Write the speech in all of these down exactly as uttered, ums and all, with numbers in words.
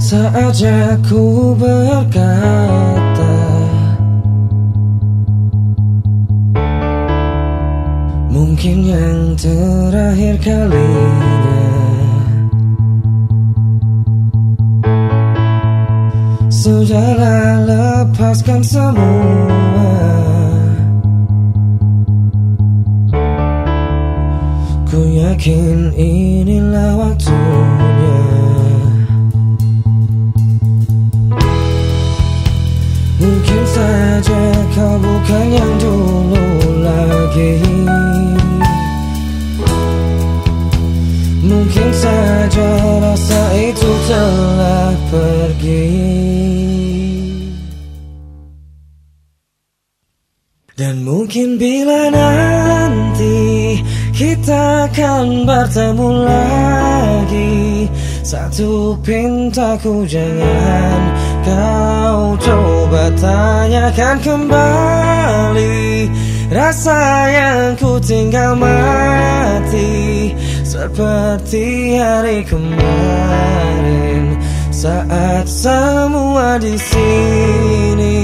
Saatnya ku berkata, mungkin yang terakhir kalinya. Sudahlah, lepaskan semua. Ku yakin inilah waktunya. Mungkin saja kau bukan yang dulu lagi. Mungkin saja rasa itu telah pergi. Dan mungkin bila nanti kita akan bertemu lagi, satu pintaku jangan kau coba tanyakan kembali. Rasa yang ku tinggal mati seperti hari kemarin, saat semua di sini.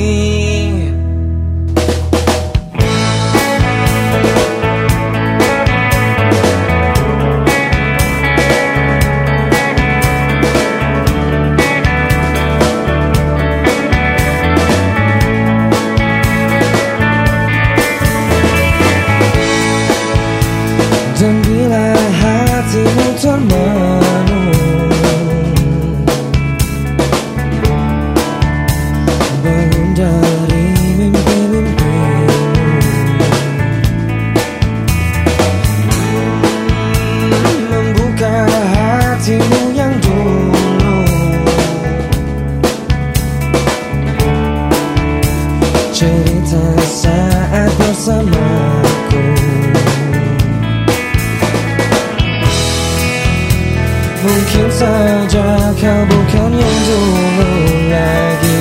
Dan bila hatimu termenung, bangun dari mimpi-mimpimu, membuka hatimu yang dulu, cerita saat bersamaku. Mungkin saja kau bukan yang dulu lagi.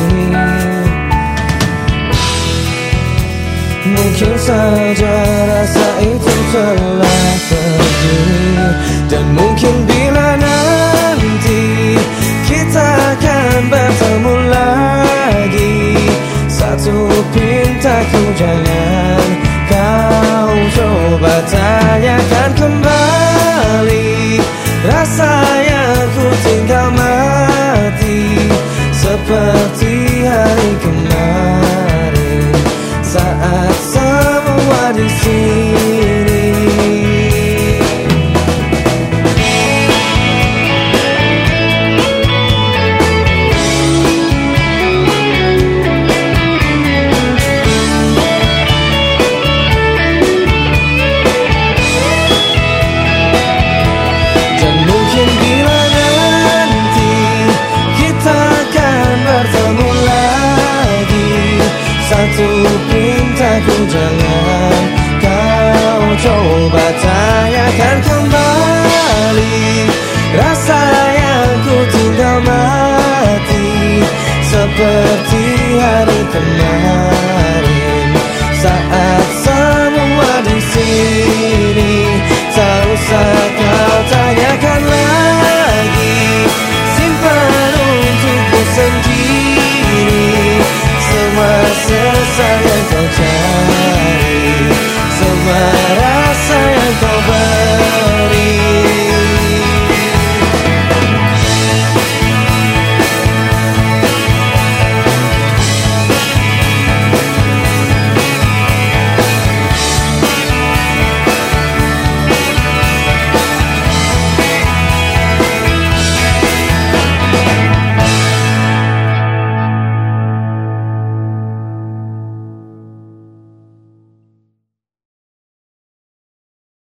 Mungkin saja rasa itu telah pergi. Dan mungkin bila nanti kita akan bertemu lagi, satu pintaku jangan kau coba tanyakan kembali. Rasa yang ku tinggal mati seperti hari kemarin, saat semua di sini. Satu pintaku jangan kau coba tanyakan kembali. Rasa yang ku tinggal mati seperti hari kemarin.